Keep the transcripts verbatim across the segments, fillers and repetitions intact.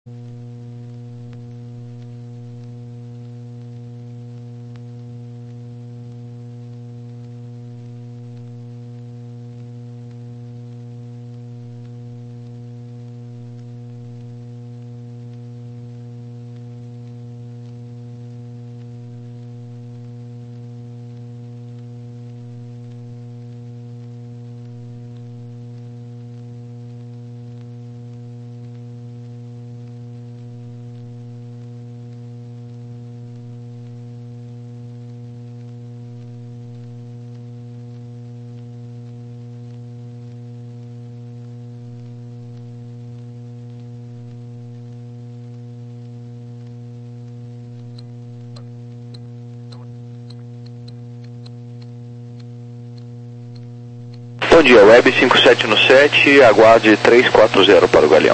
Bom dia, Web cinco sete no sete, aguarde três quatro zero para o Galeão.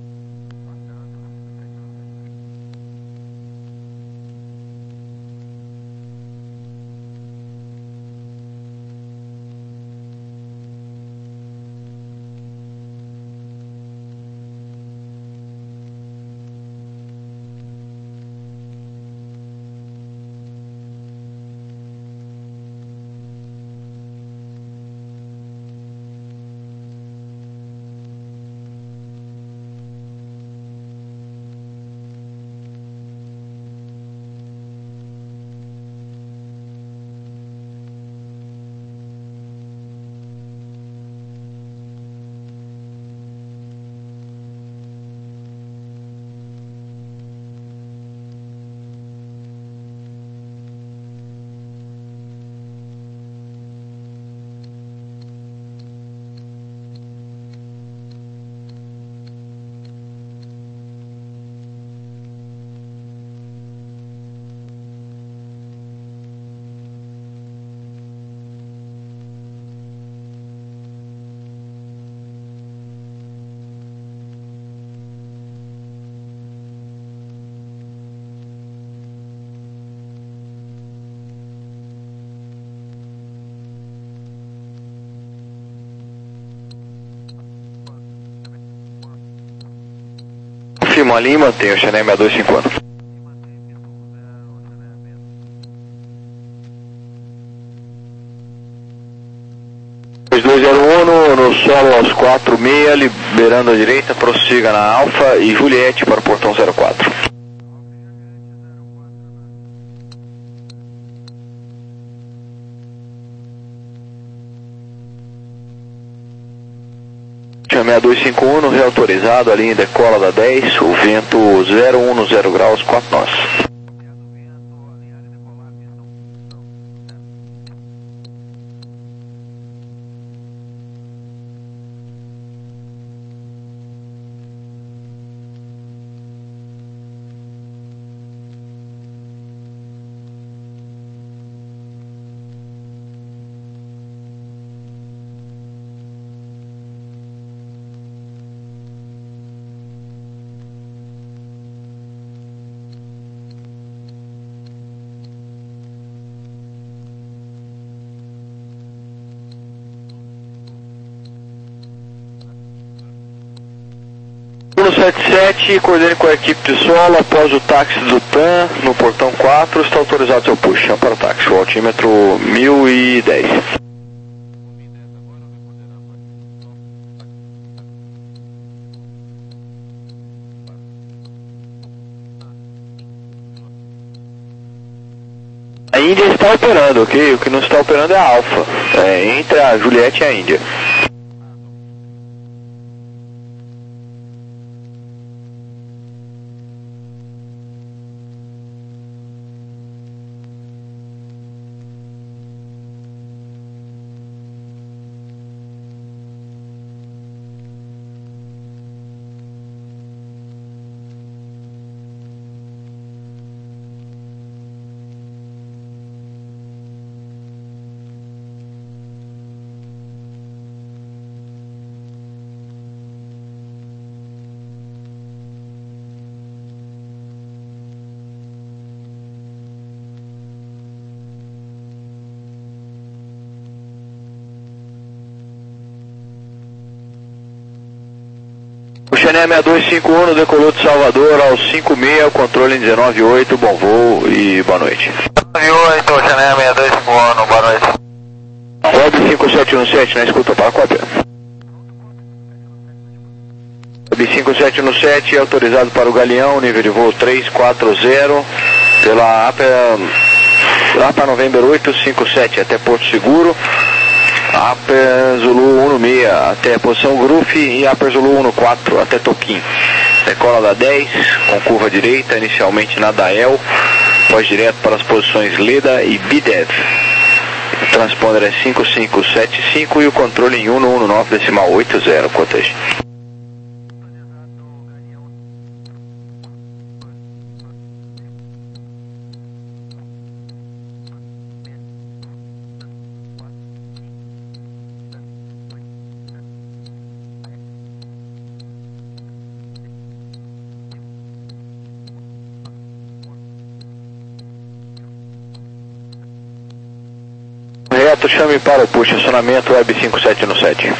Firma ali, mantenha o Xané seis dois cinco um. dois dois zero um no solo aos quatro seis, liberando a direita, prossiga na Alfa e Juliette para o portão zero quatro. seis dois cinco um, reautorizado, a linha decola da dez, o vento zero um no zero graus, quatro nós. um sete sete, coordene com a equipe de solo após o táxi do T A M no portão quatro, está autorizado seu push, chama para o táxi, o altímetro mil e dez. A Índia está operando, ok? O que não está operando é a Alfa, é, entre a Juliette e a Índia. Chané seis dois cinco um, decolou de Salvador ao cinco seis, controle em dezenove oito, bom voo e boa noite. dezenove oito, Chané seis dois cinco um, boa noite. Web cinco sete um sete na escuta para a cópia. Web cinco sete um sete, autorizado para o Galeão, nível de voo três quatro zero, pela APA, APA November oito cinco sete até Porto Seguro, APA Zulu um seis até posição Gruf e APA Zulu um quatro até Toquim. Decola da dez, com curva direita, inicialmente na Dael, pós direto para as posições Leda e Bidev. O transponder é cinco cinco sete cinco e o controle em um um nove decimal oito zero, Cottage. Reto, chame para o push, acionamento Web cinco sete um sete.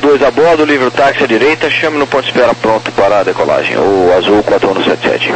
dois a bordo, livre o táxi à direita, chame no ponto de espera pronto para a decolagem. O azul quatro um sete sete.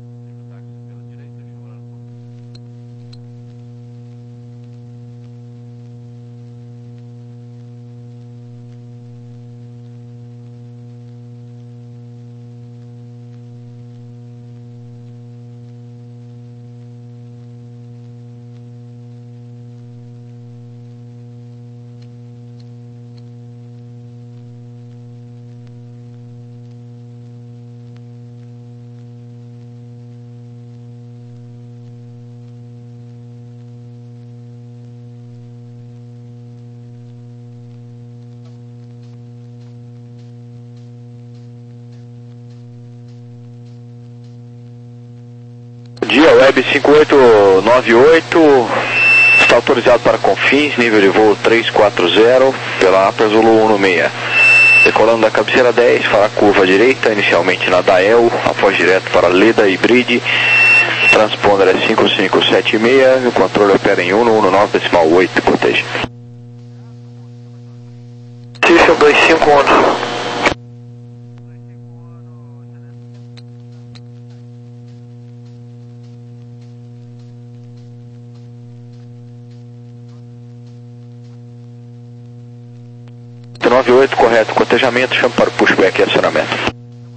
Dia Web cinco oito nove oito, está autorizado para Confins, nível de voo três quatro zero, pela APA Zulu um seis. Decolando da cabeceira dez, fará curva à direita, inicialmente na Dael, após direto para Leda e Bride. Transponder é cinco cinco sete seis, o controle opera em um um nove decimal oito, proteja. Cício dois cinco um. nove oito, correto, cotejamento, chama para o pushback e acionamento.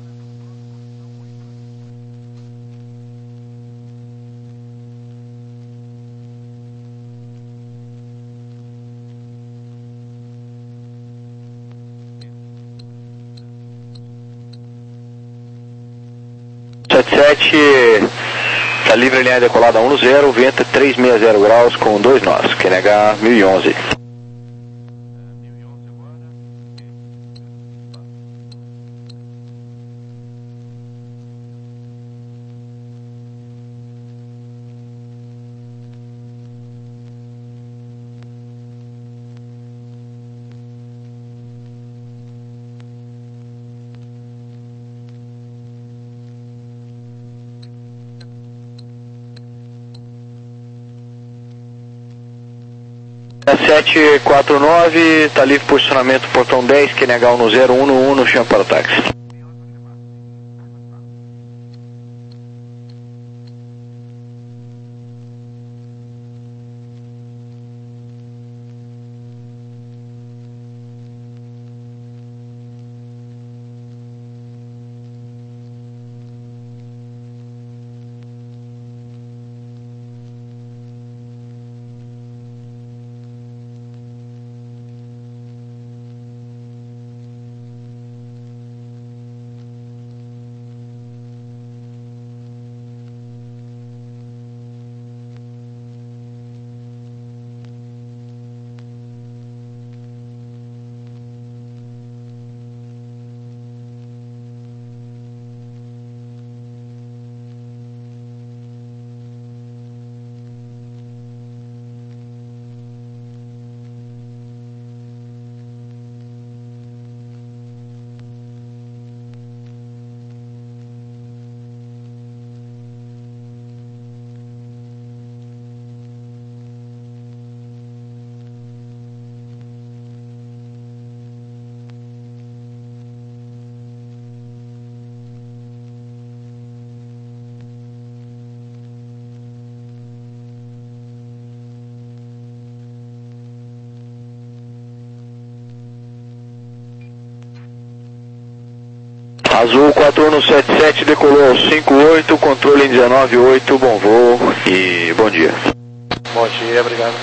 sete sete, está livre em linha decolada um zero, vento trezentos e sessenta graus com dois nós, Q N H mil e onze. sete quatro nove, está livre posicionamento portão dez, Q N H um zero um um, chama para o táxi. Azul quatro um sete sete, decolou ao cinco oito, controle em dezenove oito, bom voo e bom dia. Bom dia, obrigado.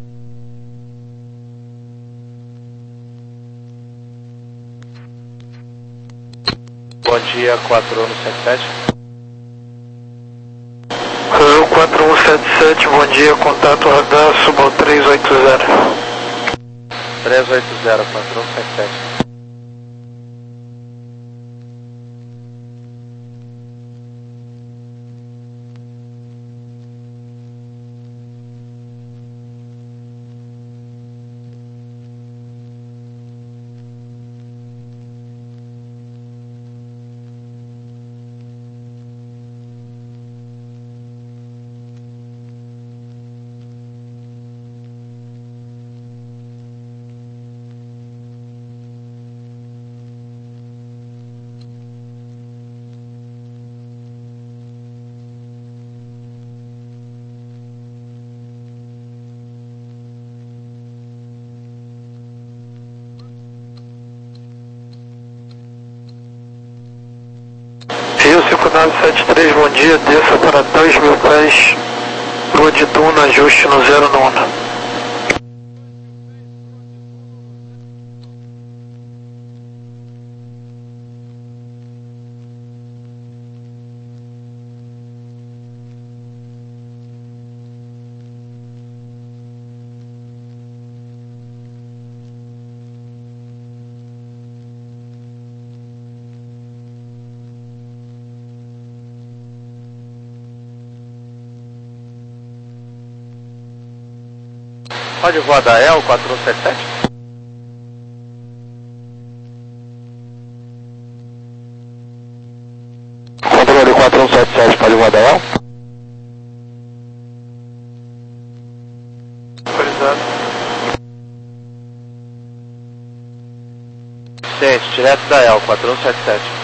Bom dia, quatro um sete sete. Azul quatro um sete sete, bom dia, contato radar, suba ao três oito zero. três oito zero, quatro um sete sete. cinco nove sete três, bom dia, desça para dois mil pés, lua de duna, ajuste no zero nono. Pode voar da E L quatro um sete sete? Controle quatro um sete sete, pode voar da E L? Autorizado. Ciente, direto da E L quatro um sete sete.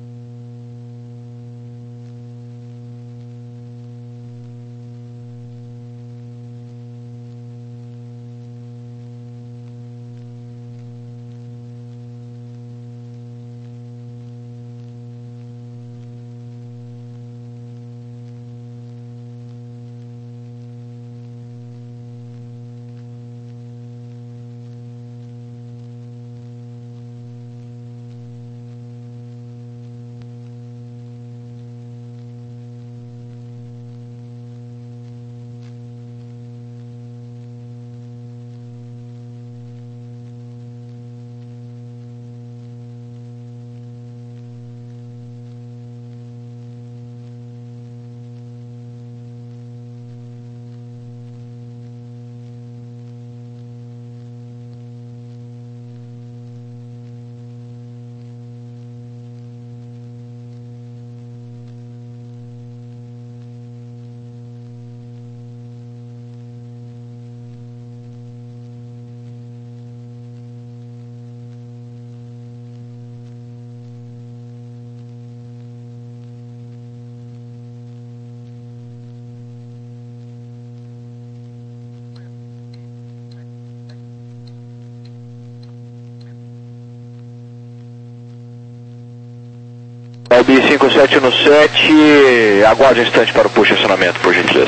Web cinco sete um sete, aguarde um instante para o push acionamento, por gentileza.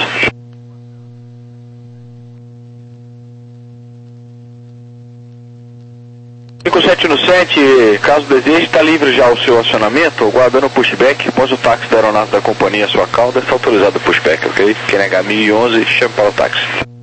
cinco sete um sete, caso deseje, está livre já o seu acionamento, aguardando o pushback, após o táxi da aeronave da companhia, sua cauda, está autorizado o pushback, ok? Q N H mil e onze, chame para o táxi.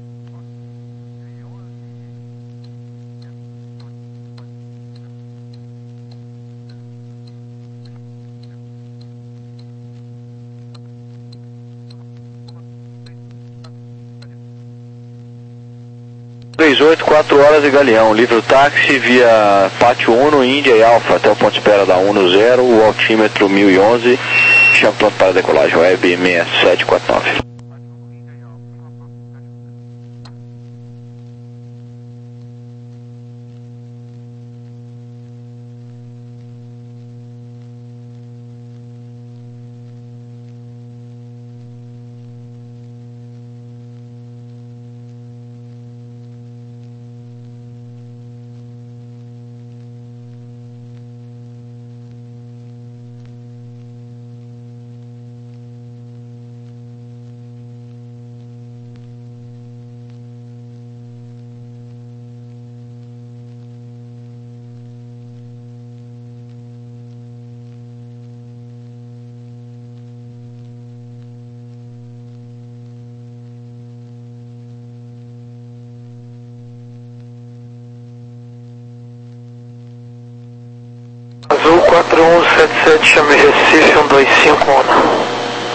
três oito, quatro horas de Galeão, livre o táxi via Pátio Uno, Índia e Alfa, até o ponto de espera da Uno zero, o altímetro mil e onze, chama pronto para decolagem, Web seis sete quatro nove. Azul quatro um sete sete, chame Recife um dois cinco um.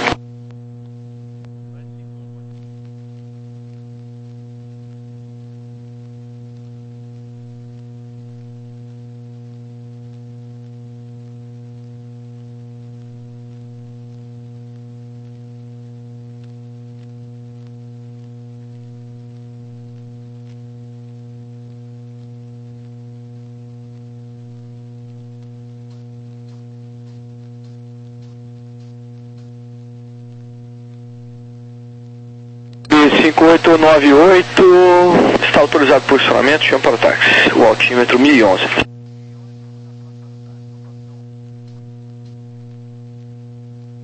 cinco oito nove oito, está autorizado por posicionamento, chama para o táxi, o altímetro mil e onze.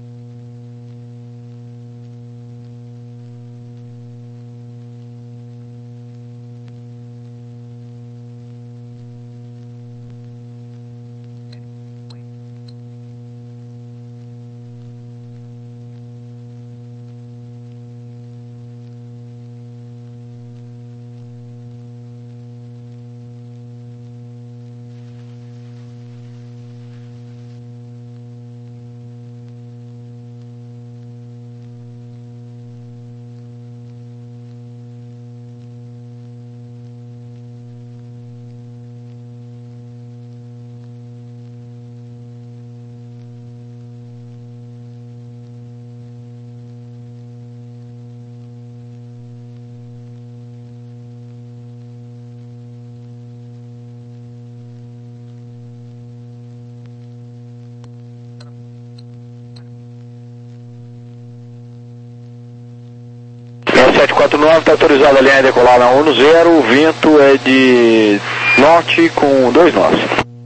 sete quatro nove, está autorizado a linha de decolar na um zero, o vento é de norte com dois nós.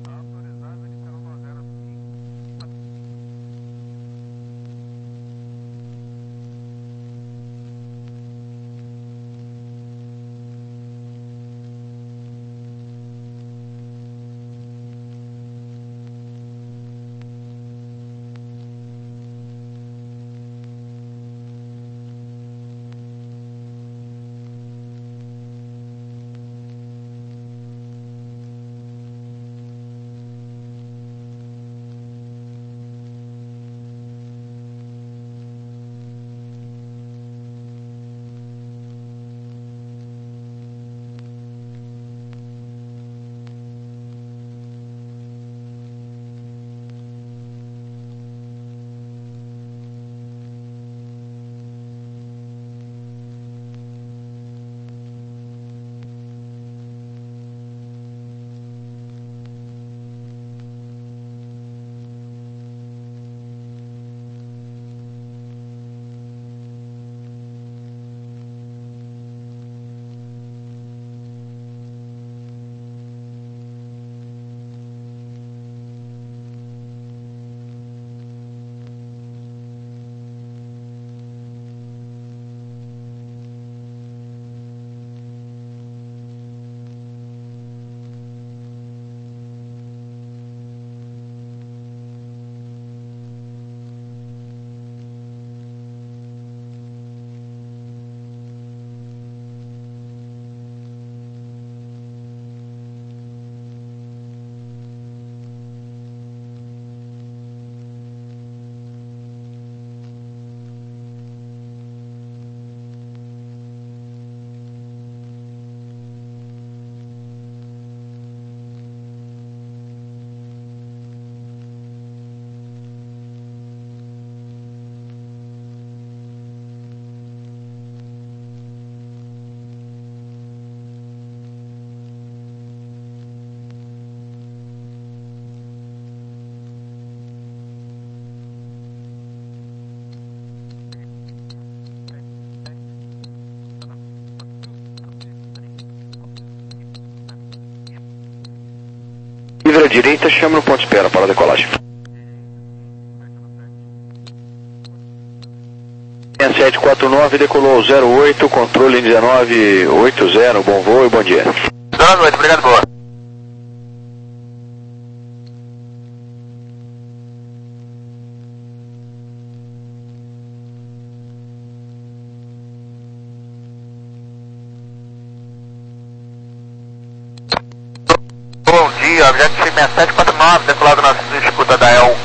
Livre à direita, chama no ponto de espera para a decolagem. sete quatro nove, decolou zero oito, controle dezenove oitenta, bom voo e bom dia. dezenove oito, obrigado, boa. Bom dia, objeto seis sete quatro nove, decolado na escuta da E L.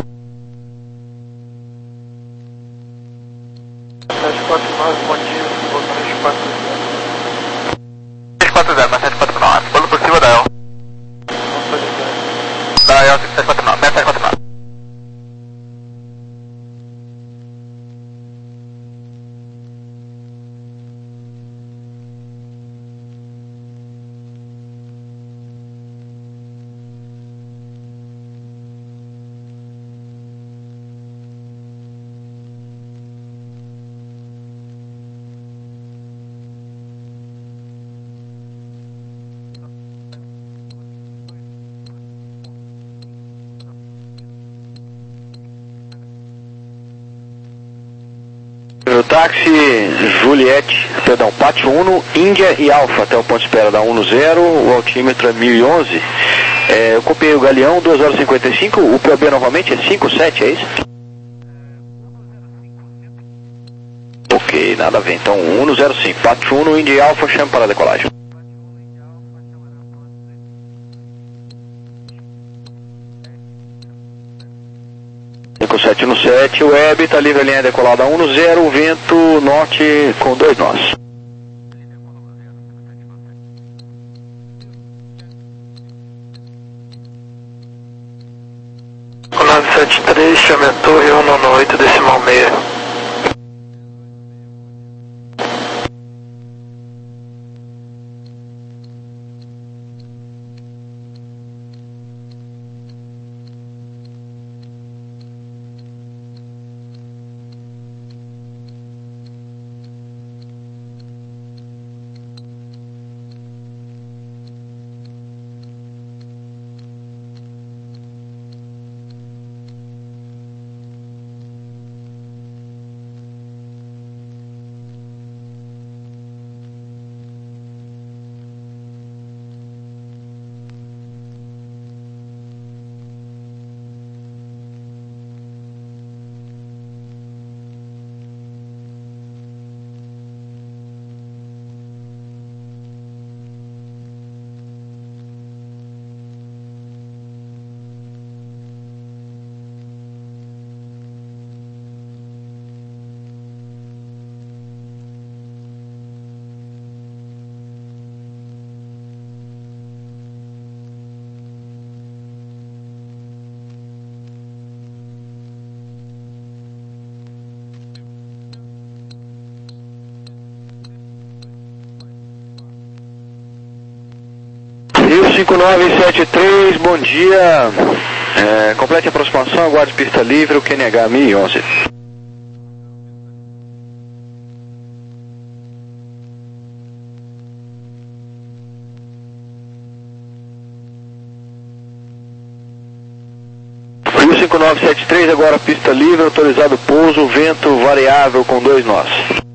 sete quatro nove, bom dia, voo três quatro zero. três quatro zero, sete quatro nove, polo por cima da E L. Da E L sete quatro nove, sete quatro nove. O táxi Juliette, perdão, Pátio Uno, Índia e Alfa até o ponto de espera da um zero, o altímetro é mil e onze. É, eu copiei o Galeão, duas horas e cinquenta e cinco, o P O B novamente é cinco sete, é isso? Ok, nada a ver, então um zero cinco, Pátio Uno, Índia e Alfa, chama para a decolagem. cinco sete no sete, web, está livre a linha decolada um zero, vento norte com dois nós. nove sete três, chame a torre um nove oito, decimal seis. cinco nove sete três, bom dia. É, complete a aproximação, aguarde pista livre, o Q N H mil e onze. Rio cinco nove sete três, agora pista livre, autorizado pouso, vento variável com dois nós.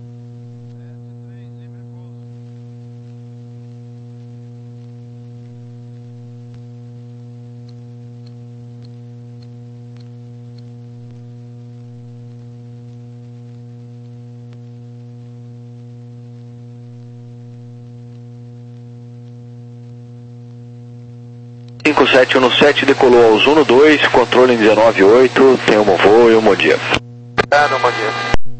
cinco sete um sete decolou ao Zuno dois, controle em dezenove oito, tem um bom voo e um bom dia. Ah, não, bom dia.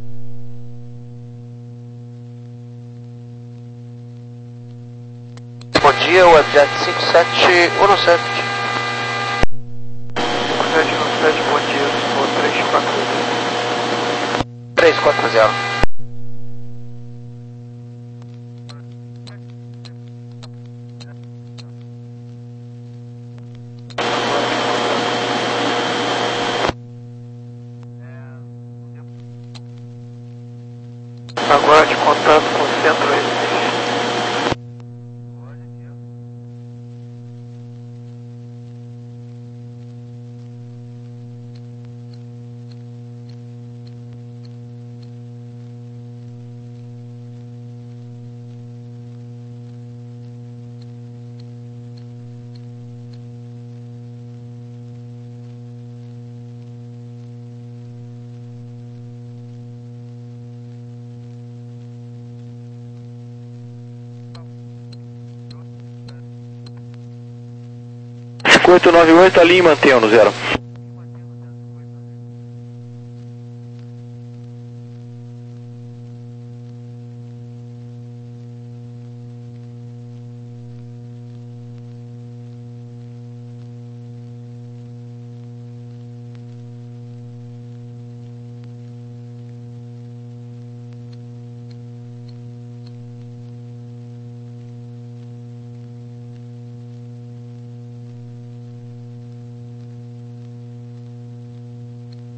Bom dia, Webjet cinco sete um sete. cinco sete um sete, bom dia, voo três quatro zero. três quatro zero. Aguarde contato com o centro Recife. cinco oito nove oito, a linha mantém no zero.